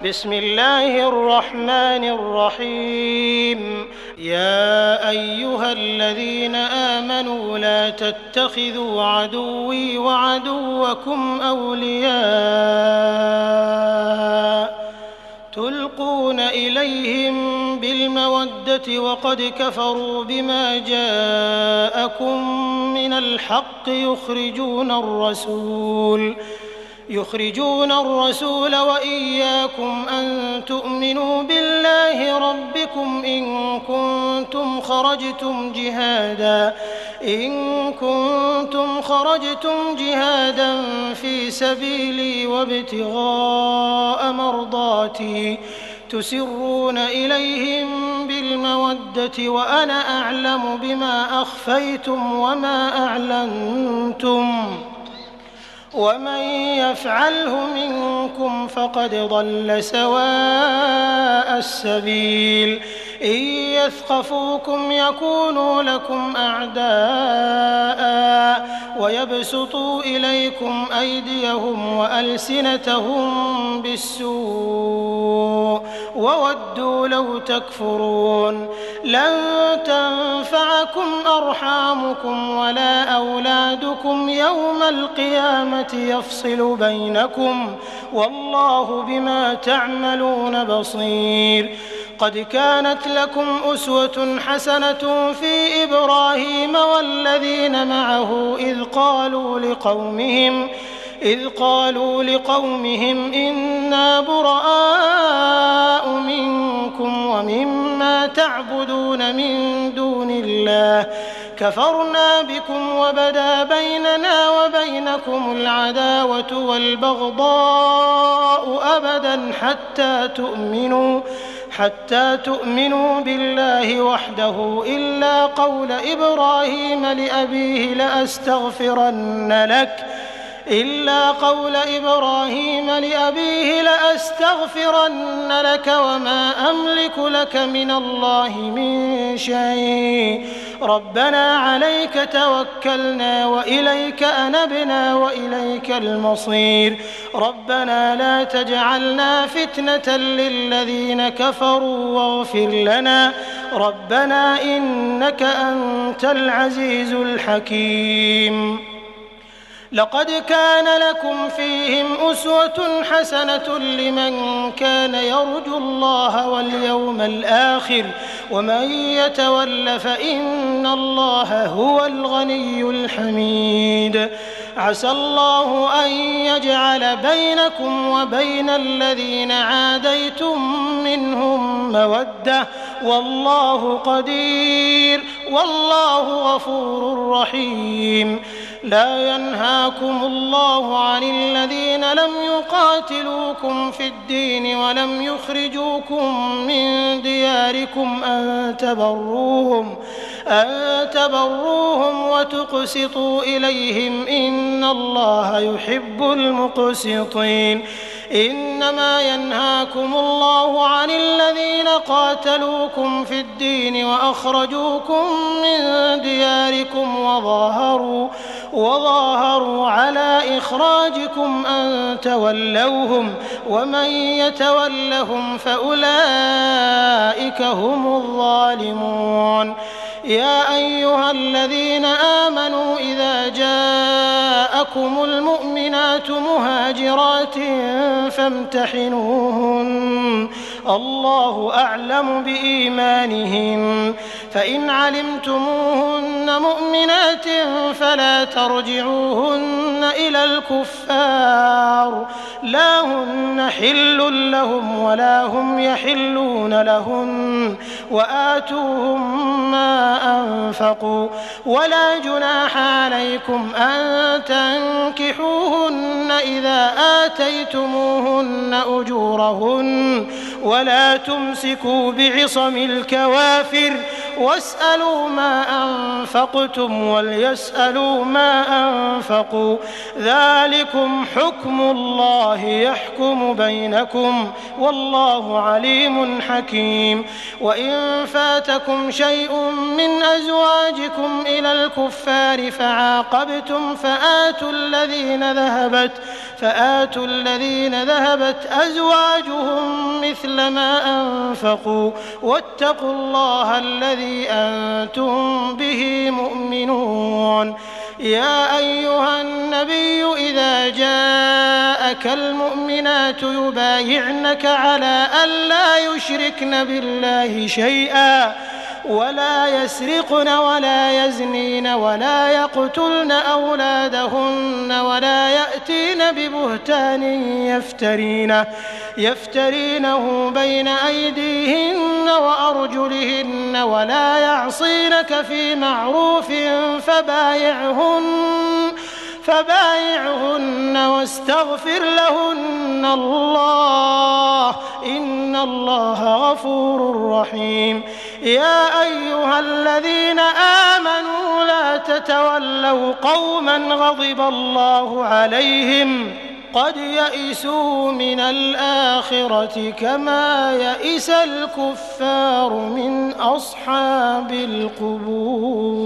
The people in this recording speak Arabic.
بسم الله الرحمن الرحيم. يا أيها الذين آمنوا لا تتخذوا عدوي وعدوكم أولياء تلقون إليهم بالمودة وقد كفروا بما جاءكم من الحق يخرجون الرسول وإياكم أن تؤمنوا بالله ربكم إن كنتم خرجتم جهادا في سبيلي وابتغاء مرضاتي تسرون إليهم بالمودة وأنا أعلم بما أخفيتم وما أعلنتم ومن يفعله منكم فقد ضل سواء السبيل. إن يثقفوكم يكونوا لكم أعداء ويبسطوا إليكم أيديهم وألسنتهم بالسوء وودوا لو تكفرون. لن تنفعكم أرحامكم ولا أولادكم يوم القيامة يفصل بينكم والله بما تعملون بصير. قد كانت لكم أسوة حسنة في إبراهيم والذين معه إذ قالوا لقومهم إنا براء منكم ومما تعبدون من دون الله كفرنا بكم وبدا بيننا وبينكم العداوة والبغضاء أبدا حتى تؤمنوا بالله وحده إلا قول إبراهيم لأبيه لأستغفرن لك وما أملك لك من الله من شيء. ربنا عليك توكلنا وإليك أنبنا وإليك المصير. ربنا لا تجعلنا فتنة للذين كفروا واغفر لنا ربنا إنك أنت العزيز الحكيم. لقد كان لكم فيهم أسوة حسنة لمن كان يرجو الله واليوم الآخر ومن يتول فإن الله هو الغني الحميد. عسى الله أن يجعل بينكم وبين الذين عاديتم منهم مودة والله قدير والله غفور رحيم. لا ينهاكم الله عن الذين لم يقاتلوكم في الدين ولم يخرجوكم من دياركم أن تبروهم وتقسطوا إليهم إن الله يحب المقسطين. إنما ينهاكم الله عن الذين قاتلوكم في الدين وأخرجوكم من دياركم وظاهروا على إخراجكم أن تولوهم ومن يتولهم فأولئك هم الظالمون. يا أيها الذين آمنوا إذا جاءكم المؤمنات مهاجرات فامتحنوهن الله أعلم بإيمانهن فإن علمتموهن مؤمنات فلا ترجعوهن إلى الكفار لا هن حل لهم ولا هم يحلون لهن وآتوهم ما أنفقوا ولا جناح عليكم أن تنكحوهن إذا آتيتموهن أجورهن ولا تمسكوا بعصم الكوافر واسألوا ما أنفقتم وليسألوا ما أنفقوا ذلكم حكم الله يحكم بينكم والله عليم حكيم. وإن فاتكم شيء من أزواجكم إلى الكفار فعاقبتم فآتوا الذين ذهبت أزواجهم مثل ما أنفقوا واتقوا الله الذي أنتم به مؤمنون. يا أيها النبي إذا جاءك المؤمنات يبايعنك على أن لا يشركن بالله شيئا ولا يسرقن ولا يزنين ولا يقتلن أولادهن ولا يأتين ببهتان يفترينه بين أيديهن وأرجلهن ولا يعصينك في معروف فبايعهن واستغفر لهن الله إن الله غفور رحيم. يا أيها الذين آمنوا لا تتولوا قوما غضب الله عليهم قد يئسوا من الآخرة كما يئس الكفار من أصحاب القبور.